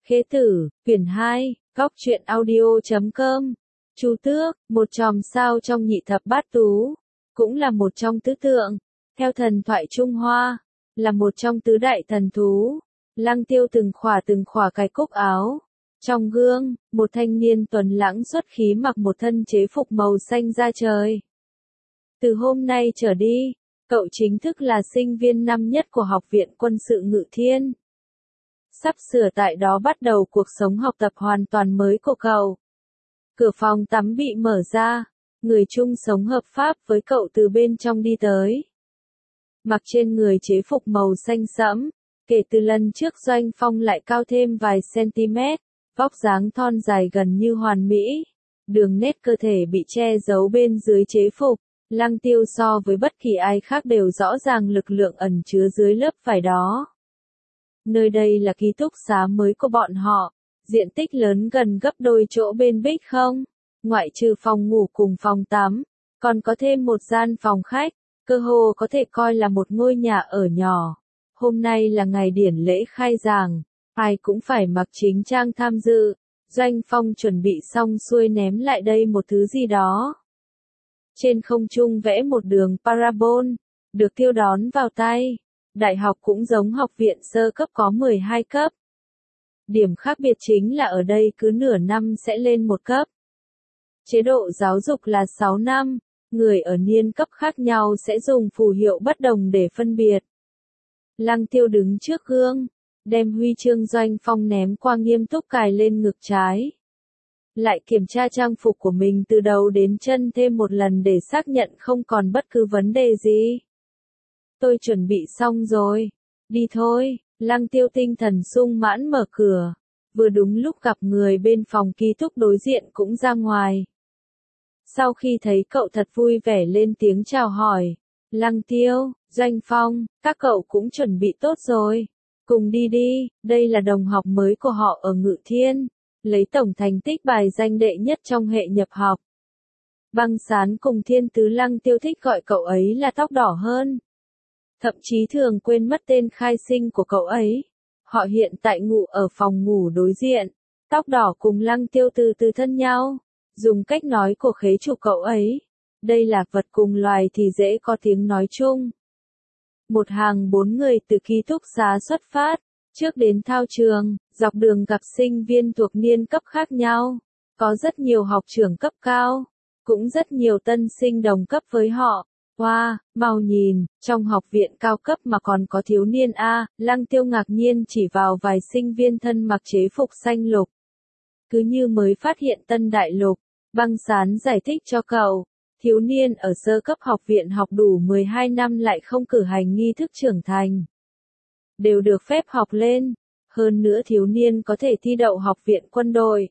Khế Tử, quyển 2, góc truyện audio.com. Chu Tước, một chòm sao trong nhị thập bát tú, cũng là một trong tứ tượng, theo thần thoại Trung Hoa, là một trong tứ đại thần thú. Lăng Tiêu từng khỏa cái cúc áo. Trong gương, một thanh niên tuấn lãng xuất khí mặc một thân chế phục màu xanh da trời. Từ hôm nay trở đi, cậu chính thức là sinh viên năm nhất của Học viện Quân sự Ngự Thiên. Sắp sửa tại đó bắt đầu cuộc sống học tập hoàn toàn mới của cậu. Cửa phòng tắm bị mở ra, người chung sống hợp pháp với cậu từ bên trong đi tới. Mặc trên người chế phục màu xanh sẫm, kể từ lần trước Doanh Phong lại cao thêm vài cm, vóc dáng thon dài gần như hoàn mỹ. Đường nét cơ thể bị che giấu bên dưới chế phục, Lăng Tiêu so với bất kỳ ai khác đều rõ ràng lực lượng ẩn chứa dưới lớp vải đó. Nơi đây là ký túc xá mới của bọn họ, diện tích lớn gần gấp đôi chỗ bên Bích không, ngoại trừ phòng ngủ cùng phòng tắm, còn có thêm một gian phòng khách, cơ hồ có thể coi là một ngôi nhà ở nhỏ. Hôm nay là ngày điển lễ khai giảng, ai cũng phải mặc chính trang tham dự. Doanh Phong chuẩn bị xong xuôi ném lại đây một thứ gì đó. Trên không trung vẽ một đường parabol, được Tiêu đón vào tay. Đại học cũng giống học viện sơ cấp có 12 cấp. Điểm khác biệt chính là ở đây cứ nửa năm sẽ lên một cấp. Chế độ giáo dục là 6 năm, người ở niên cấp khác nhau sẽ dùng phù hiệu bất đồng để phân biệt. Lăng Tiêu đứng trước gương, đem huy chương Doanh Phong ném qua nghiêm túc cài lên ngực trái. Lại kiểm tra trang phục của mình từ đầu đến chân thêm một lần để xác nhận không còn bất cứ vấn đề gì. Tôi chuẩn bị xong rồi. Đi thôi. Lăng Tiêu tinh thần sung mãn mở cửa. Vừa đúng lúc gặp người bên phòng ký túc đối diện cũng ra ngoài. Sau khi thấy cậu thật vui vẻ lên tiếng chào hỏi. Lăng Tiêu, Doanh Phong, các cậu cũng chuẩn bị tốt rồi. Cùng đi đi, đây là đồng học mới của họ ở Ngự Thiên. Lấy tổng thành tích bài danh đệ nhất trong hệ nhập học. Băng Sán cùng Thiên Tứ Lăng Tiêu thích gọi cậu ấy là tóc đỏ hơn. Thậm chí thường quên mất tên khai sinh của cậu ấy. Họ hiện tại ngủ ở phòng ngủ đối diện. Tóc đỏ cùng Lăng Tiêu từ từ thân nhau. Dùng cách nói của khế chủ cậu ấy. Đây là vật cùng loài thì dễ có tiếng nói chung. Một hàng 4 người từ ký túc xá xuất phát. Trước đến thao trường, dọc đường gặp sinh viên thuộc niên cấp khác nhau. Có rất nhiều học trưởng cấp cao. Cũng rất nhiều tân sinh đồng cấp với họ. Wow, mau nhìn, trong học viện cao cấp mà còn có thiếu niên A. Lăng Tiêu ngạc nhiên chỉ vào vài sinh viên thân mặc chế phục xanh lục. Cứ như mới phát hiện tân đại lục. Băng Sán giải thích cho cậu. Thiếu niên ở sơ cấp học viện học đủ 12 năm lại không cử hành nghi thức trưởng thành. Đều được phép học lên. Hơn nữa thiếu niên có thể thi đậu học viện quân đội.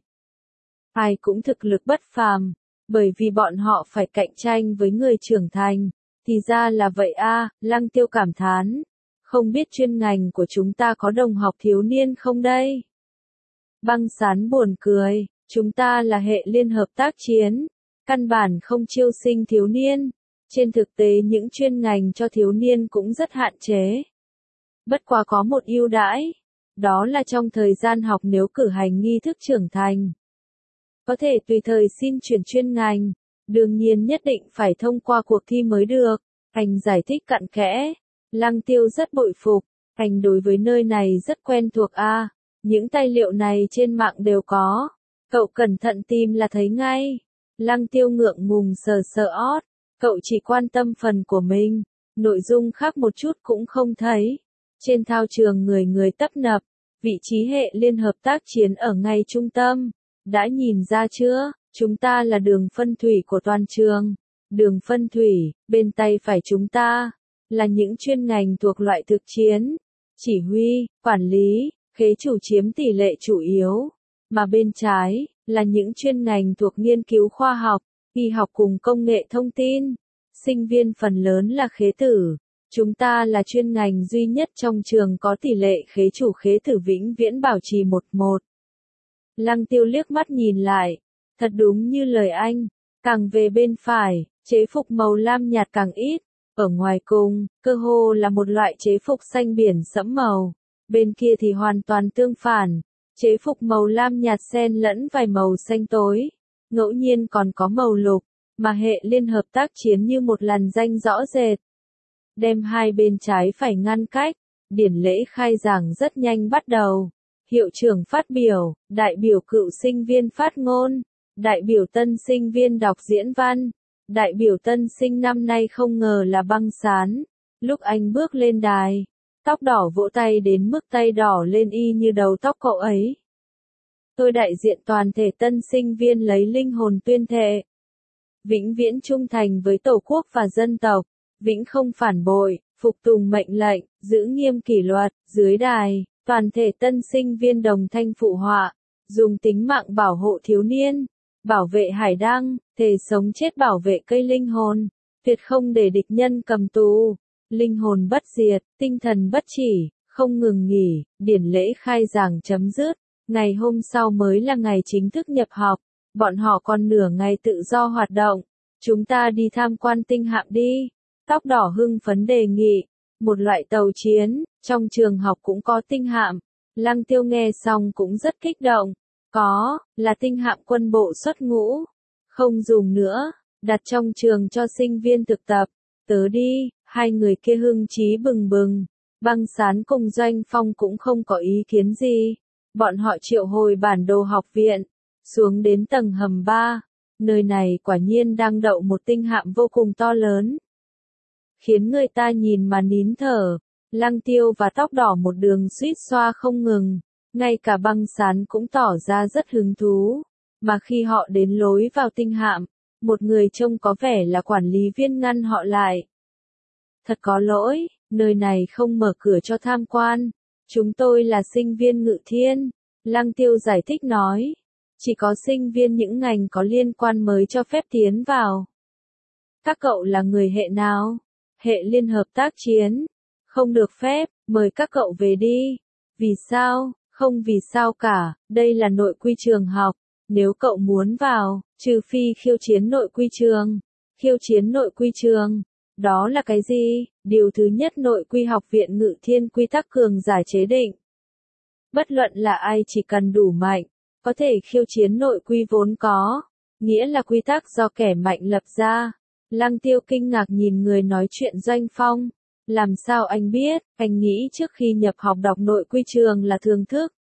Ai cũng thực lực bất phàm. Bởi vì bọn họ phải cạnh tranh với người trưởng thành. Thì ra là vậy a. Lăng Tiêu cảm thán. Không biết chuyên ngành của chúng ta có đồng học thiếu niên không đây? Băng Sán buồn cười. Chúng ta là hệ liên hợp tác chiến. Căn bản không chiêu sinh thiếu niên. Trên thực tế những chuyên ngành cho thiếu niên cũng rất hạn chế. Bất quá có một ưu đãi. Đó là trong thời gian học nếu cử hành nghi thức trưởng thành. Có thể tùy thời xin chuyển chuyên ngành. Đương nhiên nhất định phải thông qua cuộc thi mới được. Anh giải thích cặn kẽ. Lăng Tiêu rất bội phục. Anh đối với nơi này rất quen thuộc a. Những tài liệu này trên mạng đều có. Cậu cẩn thận tìm là thấy ngay. Lăng Tiêu ngượng ngùng sờ sờ ót. Cậu chỉ quan tâm phần của mình. Nội dung khác một chút cũng không thấy. Trên thao trường người người tấp nập. Vị trí hệ liên hợp tác chiến ở ngay trung tâm. Đã nhìn ra chưa? Chúng ta là đường phân thủy của toàn trường. Đường phân thủy, bên tay phải chúng ta, là những chuyên ngành thuộc loại thực chiến, chỉ huy, quản lý, khế chủ chiếm tỷ lệ chủ yếu. Mà bên trái, là những chuyên ngành thuộc nghiên cứu khoa học, y học cùng công nghệ thông tin. Sinh viên phần lớn là khế tử. Chúng ta là chuyên ngành duy nhất trong trường có tỷ lệ khế chủ khế tử vĩnh viễn bảo trì 1:1. Lăng Tiêu liếc mắt nhìn lại. Thật đúng như lời anh. Càng về bên phải, chế phục màu lam nhạt càng ít. Ở ngoài cùng, cơ hồ là một loại chế phục xanh biển sẫm màu. Bên kia thì hoàn toàn tương phản. Chế phục màu lam nhạt xen lẫn vài màu xanh tối, ngẫu nhiên còn có màu lục, mà hệ liên hợp tác chiến như một làn ranh rõ rệt. Đem hai bên trái phải ngăn cách, điển lễ khai giảng rất nhanh bắt đầu. Hiệu trưởng phát biểu, đại biểu cựu sinh viên phát ngôn, đại biểu tân sinh viên đọc diễn văn, đại biểu tân sinh năm nay không ngờ là Băng Sán. Lúc anh bước lên đài, tóc đỏ vỗ tay đến mức tay đỏ lên y như đầu tóc cậu ấy. Tôi đại diện toàn thể tân sinh viên lấy linh hồn tuyên thệ. Vĩnh viễn trung thành với Tổ quốc và dân tộc, vĩnh không phản bội, phục tùng mệnh lệnh, giữ nghiêm kỷ luật. Dưới đài, toàn thể tân sinh viên đồng thanh phụ họa, dùng tính mạng bảo hộ thiếu niên, bảo vệ hải đăng, thề sống chết bảo vệ cây linh hồn, tuyệt không để địch nhân cầm tù. Linh hồn bất diệt, tinh thần bất chỉ, không ngừng nghỉ. Điển lễ khai giảng chấm dứt. Ngày hôm sau mới là ngày chính thức nhập học. Bọn họ còn nửa ngày tự do hoạt động. Chúng ta đi tham quan tinh hạm đi. Tóc đỏ hưng phấn đề nghị. Một loại tàu chiến, trong trường học cũng có tinh hạm. Lăng Tiêu nghe xong cũng rất kích động. Có, là tinh hạm quân bộ xuất ngũ. Không dùng nữa, đặt trong trường cho sinh viên thực tập. Tớ đi. Hai người kia hưng chí bừng bừng. Băng Sán cùng Doanh Phong cũng không có ý kiến gì. Bọn họ triệu hồi bản đồ học viện, xuống đến tầng hầm 3. Nơi này quả nhiên đang đậu một tinh hạm vô cùng to lớn, khiến người ta nhìn mà nín thở. Lăng Tiêu và tóc đỏ một đường suýt xoa không ngừng, ngay cả Băng Sán cũng tỏ ra rất hứng thú. Mà khi họ đến lối vào tinh hạm, một người trông có vẻ là quản lý viên ngăn họ lại. Thật có lỗi, nơi này không mở cửa cho tham quan. Chúng tôi là sinh viên Ngự Thiên. Lăng Tiêu giải thích nói. Chỉ có sinh viên những ngành có liên quan mới cho phép tiến vào. Các cậu là người hệ nào? Hệ liên hợp tác chiến. Không được phép, mời các cậu về đi. Vì sao? Không vì sao cả, đây là nội quy trường học. Nếu cậu muốn vào, trừ phi khiêu chiến nội quy trường. Khiêu chiến nội quy trường. Đó là cái gì? Điều thứ nhất, nội quy học viện Ngự Thiên quy tắc cường giả chế định. Bất luận là ai chỉ cần đủ mạnh, có thể khiêu chiến nội quy vốn có, nghĩa là quy tắc do kẻ mạnh lập ra. Lăng Tiêu kinh ngạc nhìn người nói chuyện Doanh Phong. Làm sao anh biết? Anh nghĩ trước khi nhập học đọc nội quy trường là thường thức.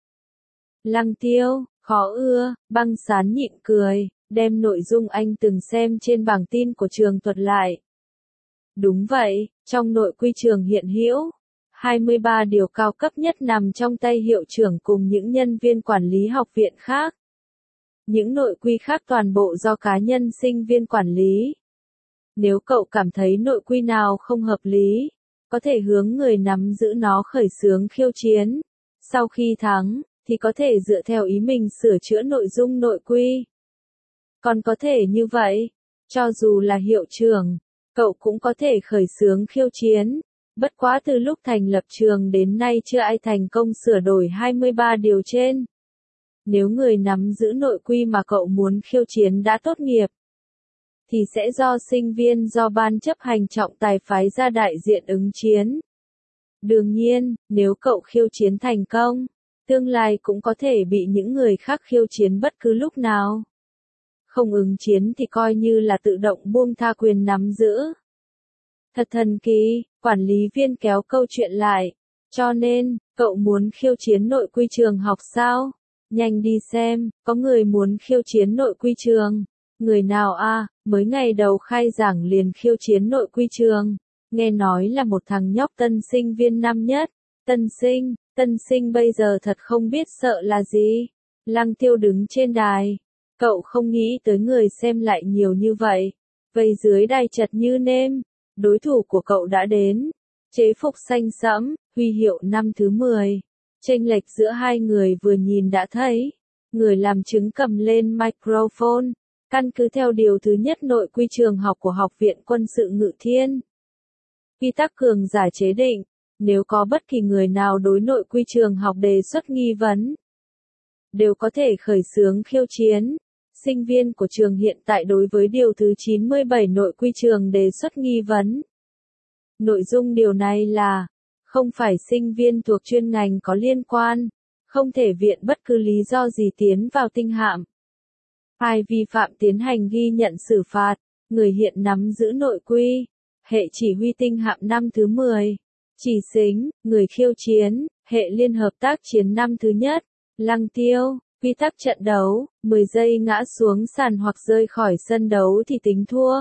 Lăng Tiêu, khó ưa. Băng Sán nhịn cười, đem nội dung anh từng xem trên bảng tin của trường thuật lại. Đúng vậy, trong nội quy trường hiện hữu, 23 điều cao cấp nhất nằm trong tay hiệu trưởng cùng những nhân viên quản lý học viện khác. Những nội quy khác toàn bộ do cá nhân sinh viên quản lý. Nếu cậu cảm thấy nội quy nào không hợp lý, có thể hướng người nắm giữ nó khởi xướng khiêu chiến. Sau khi thắng, thì có thể dựa theo ý mình sửa chữa nội dung nội quy. Còn có thể như vậy, cho dù là hiệu trưởng, cậu cũng có thể khởi xướng khiêu chiến. Bất quá từ lúc thành lập trường đến nay chưa ai thành công sửa đổi 23 điều trên. Nếu người nắm giữ nội quy mà cậu muốn khiêu chiến đã tốt nghiệp, thì sẽ do sinh viên do ban chấp hành trọng tài phái ra đại diện ứng chiến. Đương nhiên, nếu cậu khiêu chiến thành công, tương lai cũng có thể bị những người khác khiêu chiến bất cứ lúc nào. Không ứng chiến thì coi như là tự động buông tha quyền nắm giữ. Thật thần kỳ, quản lý viên kéo câu chuyện lại. Cho nên, cậu muốn khiêu chiến nội quy trường học sao? Nhanh đi xem, có người muốn khiêu chiến nội quy trường. Người nào a? Mới ngày đầu khai giảng liền khiêu chiến nội quy trường. Nghe nói là một thằng nhóc tân sinh viên năm nhất. Tân sinh bây giờ thật không biết sợ là gì. Lăng Tiêu đứng trên đài. Cậu không nghĩ tới người xem lại nhiều như vậy. Vây dưới đài chật như nêm. Đối thủ của cậu đã đến. Chế phục xanh sẫm, huy hiệu năm thứ 10. Chênh lệch giữa hai người vừa nhìn đã thấy. Người làm chứng cầm lên microphone. Căn cứ theo điều thứ nhất nội quy trường học của Học viện Quân sự Ngự Thiên. Quy tắc cường giả chế định. Nếu có bất kỳ người nào đối nội quy trường học đề xuất nghi vấn, đều có thể khởi xướng khiêu chiến. Sinh viên của trường hiện tại đối với điều thứ 97 nội quy trường đề xuất nghi vấn. Nội dung điều này là, không phải sinh viên thuộc chuyên ngành có liên quan, không thể viện bất cứ lý do gì tiến vào tinh hạm. Ai vi phạm tiến hành ghi nhận xử phạt, người hiện nắm giữ nội quy, hệ chỉ huy tinh hạm năm thứ 10. Chỉ Sính, người khiêu chiến, hệ liên hợp tác chiến năm thứ nhất. Lăng Tiêu, quy tắc trận đấu, 10 giây ngã xuống sàn hoặc rơi khỏi sân đấu thì tính thua.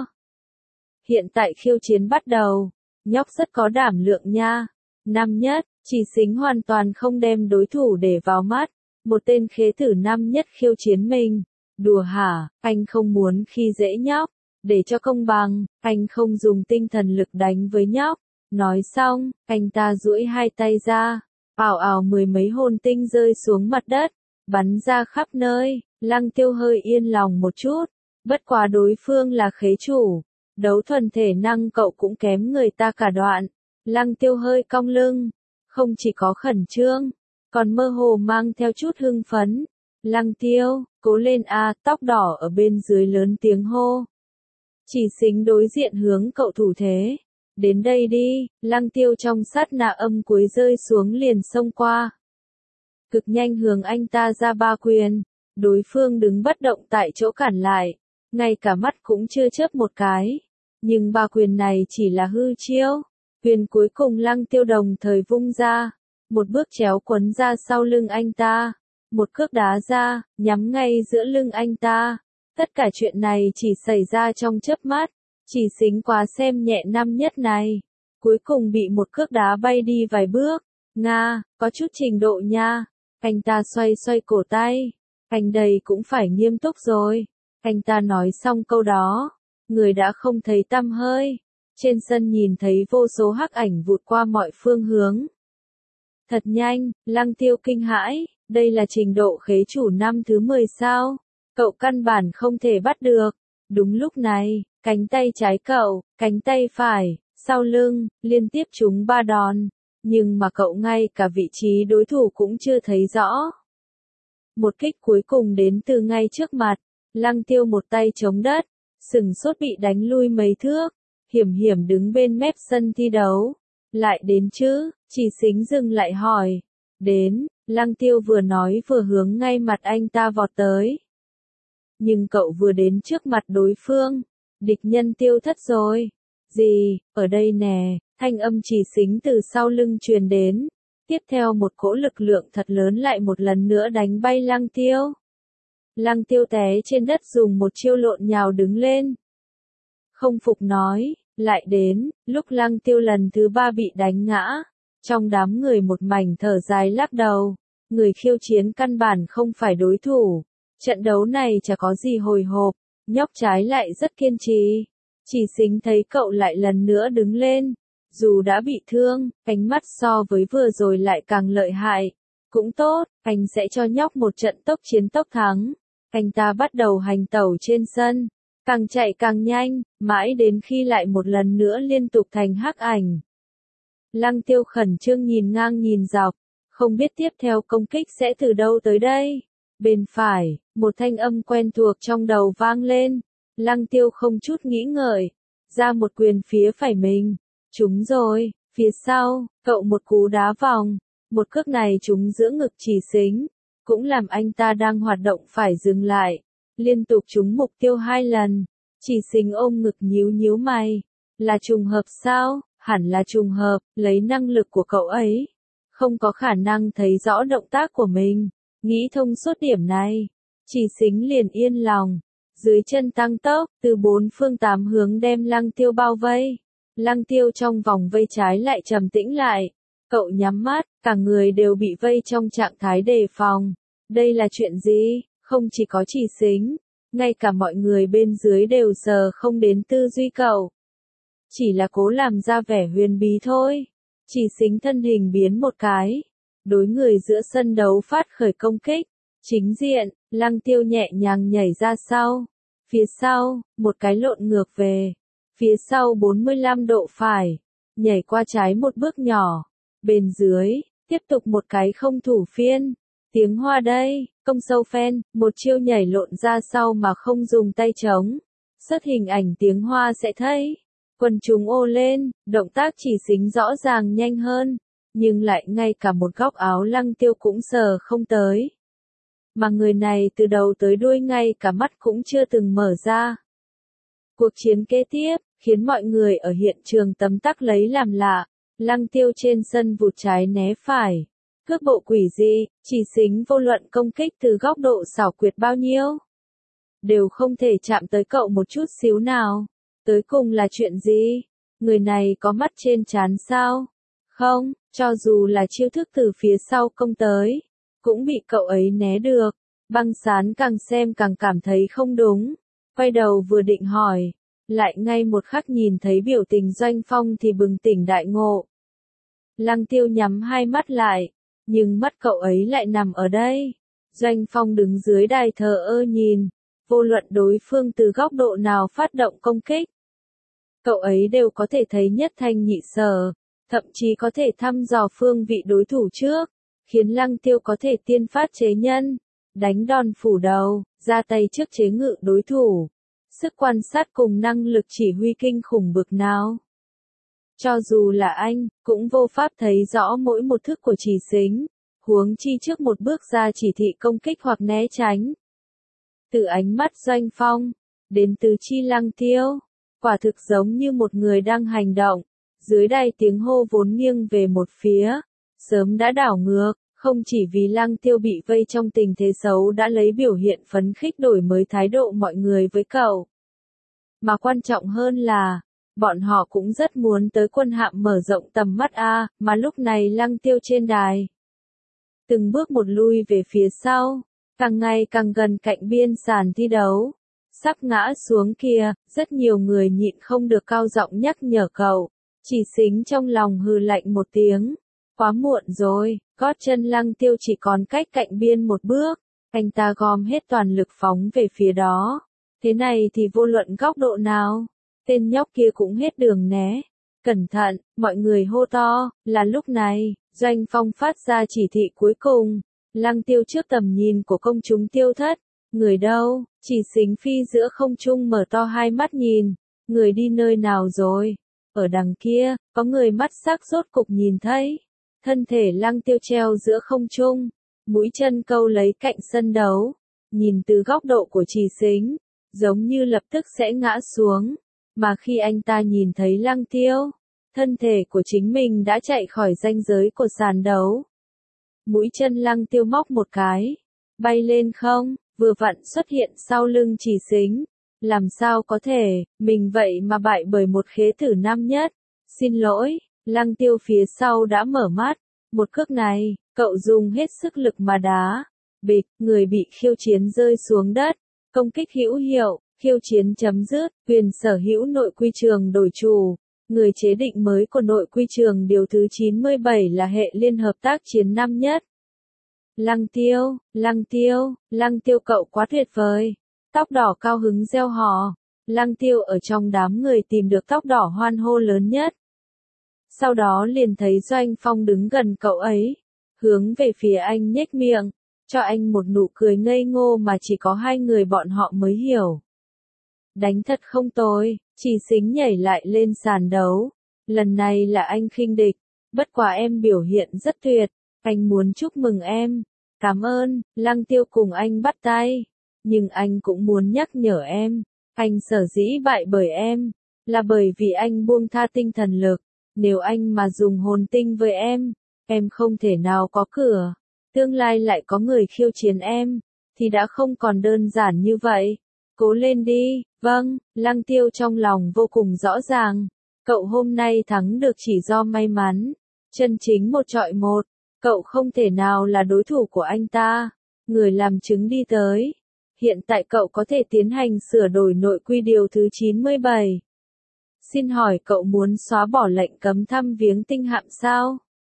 Hiện tại khiêu chiến bắt đầu, nhóc rất có đảm lượng nha. Năm nhất, Chỉ Sính hoàn toàn không đem đối thủ để vào mắt, một tên khế tử năm nhất khiêu chiến mình. Đùa hả, anh không muốn khi dễ nhóc, để cho công bằng, anh không dùng tinh thần lực đánh với nhóc. Nói xong, anh ta duỗi hai tay ra, ào ào 10 mấy hồn tinh rơi xuống mặt đất, bắn ra khắp nơi. Lăng Tiêu hơi yên lòng một chút, bất quá đối phương là khế chủ, đấu thuần thể năng cậu cũng kém người ta cả đoạn. Lăng Tiêu hơi cong lưng, không chỉ có khẩn trương, còn mơ hồ mang theo chút hưng phấn. Lăng Tiêu, cố lên a, tóc đỏ ở bên dưới lớn tiếng hô. Chỉ Sính đối diện hướng cậu thủ thế. Đến đây đi, Lăng Tiêu trong sát na âm cuối rơi xuống liền xông qua. Cực nhanh hướng anh ta ra ba quyền, đối phương đứng bất động tại chỗ cản lại, ngay cả mắt cũng chưa chớp một cái. Nhưng ba quyền này chỉ là hư chiêu, quyền cuối cùng Lăng Tiêu đồng thời vung ra, một bước chéo quấn ra sau lưng anh ta, một cước đá ra, nhắm ngay giữa lưng anh ta. Tất cả chuyện này chỉ xảy ra trong chớp mắt. Chỉ Sính quá xem nhẹ năm nhất này, cuối cùng bị một cước đá bay đi vài bước. Nga, có chút trình độ nha. Anh ta xoay xoay cổ tay, anh đây cũng phải nghiêm túc rồi. Anh ta nói xong câu đó, người đã không thấy tăm hơi. Trên sân nhìn thấy vô số hắc ảnh vụt qua mọi phương hướng. Thật nhanh, Lăng Tiêu kinh hãi, đây là trình độ khế chủ năm thứ 10 sao? Cậu căn bản không thể bắt được. Đúng lúc này, cánh tay trái cậu, cánh tay phải, sau lưng, liên tiếp trúng 3 đòn. Nhưng mà cậu ngay cả vị trí đối thủ cũng chưa thấy rõ. Một kích cuối cùng đến từ ngay trước mặt. Lăng Tiêu một tay chống đất, sừng sốt bị đánh lui mấy thước, hiểm hiểm đứng bên mép sân thi đấu. Lại đến chứ? Chỉ Sính dừng lại hỏi. Đến, Lăng Tiêu vừa nói vừa hướng ngay mặt anh ta vọt tới. Nhưng cậu vừa đến trước mặt đối phương, địch nhân tiêu thất rồi. Gì, ở đây nè, thanh âm Chỉ Sính từ sau lưng truyền đến. Tiếp theo một cỗ lực lượng thật lớn lại một lần nữa đánh bay Lăng Tiêu. Lăng Tiêu té trên đất dùng một chiêu lộn nhào đứng lên. Không phục nói, lại đến, lúc Lăng Tiêu lần thứ 3 bị đánh ngã. Trong đám người một mảnh thở dài lắc đầu, người khiêu chiến căn bản không phải đối thủ. Trận đấu này chả có gì hồi hộp, nhóc trái lại rất kiên trì. Chỉ Sính thấy cậu lại lần nữa đứng lên, dù đã bị thương, ánh mắt so với vừa rồi lại càng lợi hại. Cũng tốt, anh sẽ cho nhóc một trận tốc chiến tốc thắng. Anh ta bắt đầu hành tẩu trên sân, càng chạy càng nhanh, mãi đến khi lại một lần nữa liên tục thành hắc ảnh. Lăng Tiêu khẩn trương nhìn ngang nhìn dọc, không biết tiếp theo công kích sẽ từ đâu tới đây. Bên phải, một thanh âm quen thuộc trong đầu vang lên. Lăng Tiêu không chút nghĩ ngợi, ra một quyền phía phải mình. Trúng rồi, phía sau, cậu một cú đá vòng. Một cước này trúng giữa ngực Chỉ Sính, cũng làm anh ta đang hoạt động phải dừng lại. Liên tục trúng mục tiêu 2 lần. Chỉ Sính ôm ngực nhíu nhíu mày. Là trùng hợp sao? Hẳn là trùng hợp, lấy năng lực của cậu ấy. Không có khả năng thấy rõ động tác của mình. Nghĩ thông suốt điểm này, Chỉ Sính liền yên lòng. Dưới chân tăng tốc, từ 4 phương 8 hướng đem Lăng Tiêu bao vây. Lăng Tiêu trong vòng vây trái lại trầm tĩnh lại. Cậu nhắm mắt, cả người đều bị vây trong trạng thái đề phòng. Đây là chuyện gì? Không chỉ có Chỉ Sính, ngay cả mọi người bên dưới đều sờ không đến tư duy cậu. Chỉ là cố làm ra vẻ huyền bí thôi. Chỉ Sính thân hình biến một cái, đối người giữa sân đấu phát khởi công kích. Chính diện, Lăng Tiêu nhẹ nhàng nhảy ra sau. Phía sau, một cái lộn ngược về. Phía sau 45 độ phải. Nhảy qua trái một bước nhỏ. Bên dưới, tiếp tục một cái không thủ phiên. Tiếng Hoa đây, công sâu phen, một chiêu nhảy lộn ra sau mà không dùng tay trống. Xuất hình ảnh tiếng Hoa sẽ thấy. Quần chúng ô lên, động tác Chỉ Sính rõ ràng nhanh hơn. nhưng lại ngay cả một góc áo Lăng Tiêu cũng sờ không tới. Mà người này từ đầu tới đuôi ngay cả mắt cũng chưa từng mở ra. Cuộc chiến kế tiếp, khiến mọi người ở hiện trường tấm tắc lấy làm lạ, Lăng Tiêu trên sân vụt trái né phải. Cước bộ quỷ dị, chỉ xính vô luận công kích từ góc độ xảo quyệt bao nhiêu. Đều không thể chạm tới cậu một chút xíu nào. Tới cùng là chuyện gì? Người này có mắt trên trán sao? Không, cho dù là chiêu thức từ phía sau công tới, cũng bị cậu ấy né được. Băng Sán càng xem càng cảm thấy không đúng. Quay đầu vừa định hỏi, lại ngay một khắc nhìn thấy biểu tình Doanh Phong thì bừng tỉnh đại ngộ. Lăng Tiêu nhắm hai mắt lại, nhưng mắt cậu ấy lại nằm ở đây. Doanh Phong đứng dưới đài thờ ơ nhìn, vô luận đối phương từ góc độ nào phát động công kích. Cậu ấy đều có thể thấy nhất thanh nhị sở, thậm chí có thể thăm dò phương vị đối thủ trước, khiến Lăng Tiêu có thể tiên phát chế nhân, đánh đòn phủ đầu, ra tay trước chế ngự đối thủ. Sức quan sát cùng năng lực chỉ huy kinh khủng bực nào. Cho dù là anh, cũng vô pháp thấy rõ mỗi một thức của Chỉ Xính, huống chi trước một bước ra chỉ thị công kích hoặc né tránh. Từ ánh mắt Doanh Phong, đến từ chi Lăng Tiêu, quả thực giống như một người đang hành động, dưới đài tiếng hô vốn nghiêng về một phía, sớm đã đảo ngược, không chỉ vì Lăng Tiêu bị vây trong tình thế xấu đã lấy biểu hiện phấn khích đổi mới thái độ mọi người với cậu. Mà quan trọng hơn là, bọn họ cũng rất muốn tới quân hạm mở rộng tầm mắt mà lúc này Lăng Tiêu trên đài. Từng bước một lui về phía sau, càng ngày càng gần cạnh biên sàn thi đấu. Sắp ngã xuống kia, rất nhiều người nhịn không được cao giọng nhắc nhở cậu. Chỉ Xính trong lòng hừ lạnh một tiếng. Quá muộn rồi, gót chân Lăng Tiêu chỉ còn cách cạnh biên một bước. Anh ta gom hết toàn lực phóng về phía đó. Thế này thì vô luận góc độ nào, tên nhóc kia cũng hết đường né. Cẩn thận, mọi người hô to, là lúc này, Doanh Phong phát ra chỉ thị cuối cùng. Lăng Tiêu trước tầm nhìn của công chúng tiêu thất. Người đâu? Chỉ Xính phi giữa không trung mở to hai mắt nhìn. Người đi nơi nào rồi? Ở đằng kia, có người mắt sắc rốt cục nhìn thấy. Thân thể Lăng Tiêu treo giữa không trung, mũi chân câu lấy cạnh sân đấu. Nhìn từ góc độ của Chỉ Xính, giống như lập tức sẽ ngã xuống. Mà khi anh ta nhìn thấy Lăng Tiêu, thân thể của chính mình đã chạy khỏi ranh giới của sàn đấu. Mũi chân Lăng Tiêu móc một cái, bay lên không, vừa vặn xuất hiện sau lưng Chỉ Xính. Làm sao có thể, mình vậy mà bại bởi một khế thử năm nhất. Xin lỗi, Lăng Tiêu phía sau đã mở mắt. Một cước này, cậu dùng hết sức lực mà đá. Bịch, người bị khiêu chiến rơi xuống đất. Công kích hữu hiệu, khiêu chiến chấm dứt, quyền sở hữu nội quy trường đổi chủ. Người chế định mới của nội quy trường điều thứ 97 là hệ liên hợp tác chiến năm nhất. Lăng Tiêu, Lăng Tiêu, Lăng Tiêu cậu quá tuyệt vời. Tóc đỏ cao hứng reo hò. Lăng Tiêu ở trong đám người tìm được tóc đỏ hoan hô lớn nhất. Sau đó liền thấy Doanh Phong đứng gần cậu ấy. Hướng về phía anh nhếch miệng. Cho anh một nụ cười ngây ngô mà chỉ có hai người bọn họ mới hiểu. Đánh thật không tồi, Chỉ Xính nhảy lại lên sàn đấu. Lần này là anh khinh địch. Bất quá em biểu hiện rất tuyệt. Anh muốn chúc mừng em. Cảm ơn, Lăng Tiêu cùng anh bắt tay. Nhưng anh cũng muốn nhắc nhở em. Anh sở dĩ bại bởi em. Là bởi vì anh buông tha tinh thần lực. Nếu anh mà dùng hồn tinh với em không thể nào có cửa. Tương lai lại có người khiêu chiến em. Thì đã không còn đơn giản như vậy. Cố lên đi, vâng, Lăng Tiêu trong lòng vô cùng rõ ràng. Cậu hôm nay thắng được chỉ do may mắn. Chân chính một trọi một. Cậu không thể nào là đối thủ của anh ta. Người làm chứng đi tới. Hiện tại cậu có thể tiến hành sửa đổi nội quy điều thứ 97. Xin hỏi cậu muốn xóa bỏ lệnh cấm thăm viếng tinh hạm sao?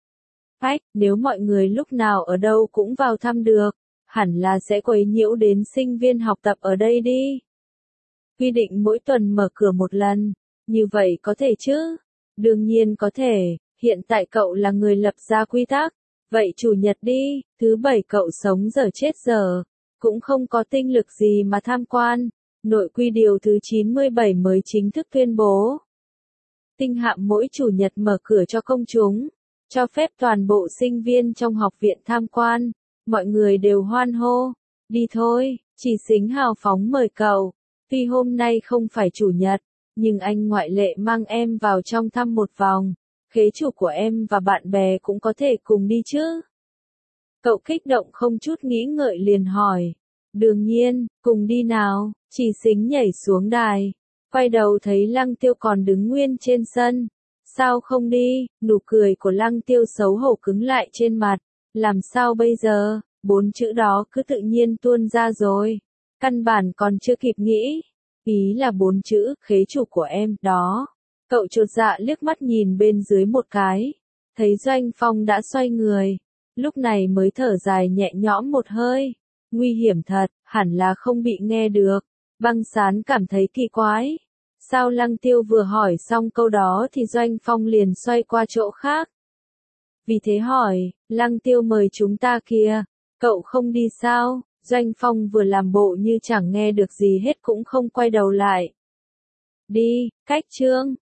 Nếu mọi người lúc nào ở đâu cũng vào thăm được, hẳn là sẽ quấy nhiễu đến sinh viên học tập ở đây đi. Quy định mỗi tuần mở cửa một lần, như vậy có thể chứ? Đương nhiên có thể, hiện tại cậu là người lập ra quy tắc, vậy chủ nhật đi, thứ bảy cậu sống giờ chết giờ, cũng không có tinh lực gì mà tham quan. Nội quy điều thứ 97 mới chính thức tuyên bố. Tinh hạm mỗi chủ nhật mở cửa cho công chúng. cho phép toàn bộ sinh viên trong học viện tham quan. Mọi người đều hoan hô. Đi thôi, Chỉ Xính hào phóng mời cậu. Tuy hôm nay không phải chủ nhật, nhưng anh ngoại lệ mang em vào trong thăm một vòng. Khế chủ của em và bạn bè cũng có thể cùng đi chứ? Cậu kích động không chút nghĩ ngợi liền hỏi. Đương nhiên, cùng đi nào. Chỉ Xính nhảy xuống đài. Quay đầu thấy Lăng Tiêu còn đứng nguyên trên sân. Sao không đi? Nụ cười của Lăng Tiêu xấu hổ cứng lại trên mặt. Làm sao bây giờ? 4 chữ đó cứ tự nhiên tuôn ra rồi. Căn bản còn chưa kịp nghĩ. Ý là 4 chữ, khế chủ của em, đó. Cậu chột dạ liếc mắt nhìn bên dưới một cái. Thấy Doanh Phong đã xoay người. Lúc này mới thở dài nhẹ nhõm một hơi. Nguy hiểm thật, hẳn là không bị nghe được. Băng Sán cảm thấy kỳ quái. Sao Lăng Tiêu vừa hỏi xong câu đó thì Doanh Phong liền xoay qua chỗ khác. Vì thế hỏi, Lăng Tiêu mời chúng ta kìa, cậu không đi sao? Doanh Phong vừa làm bộ như chẳng nghe được gì hết cũng không quay đầu lại. Đi, cách chương.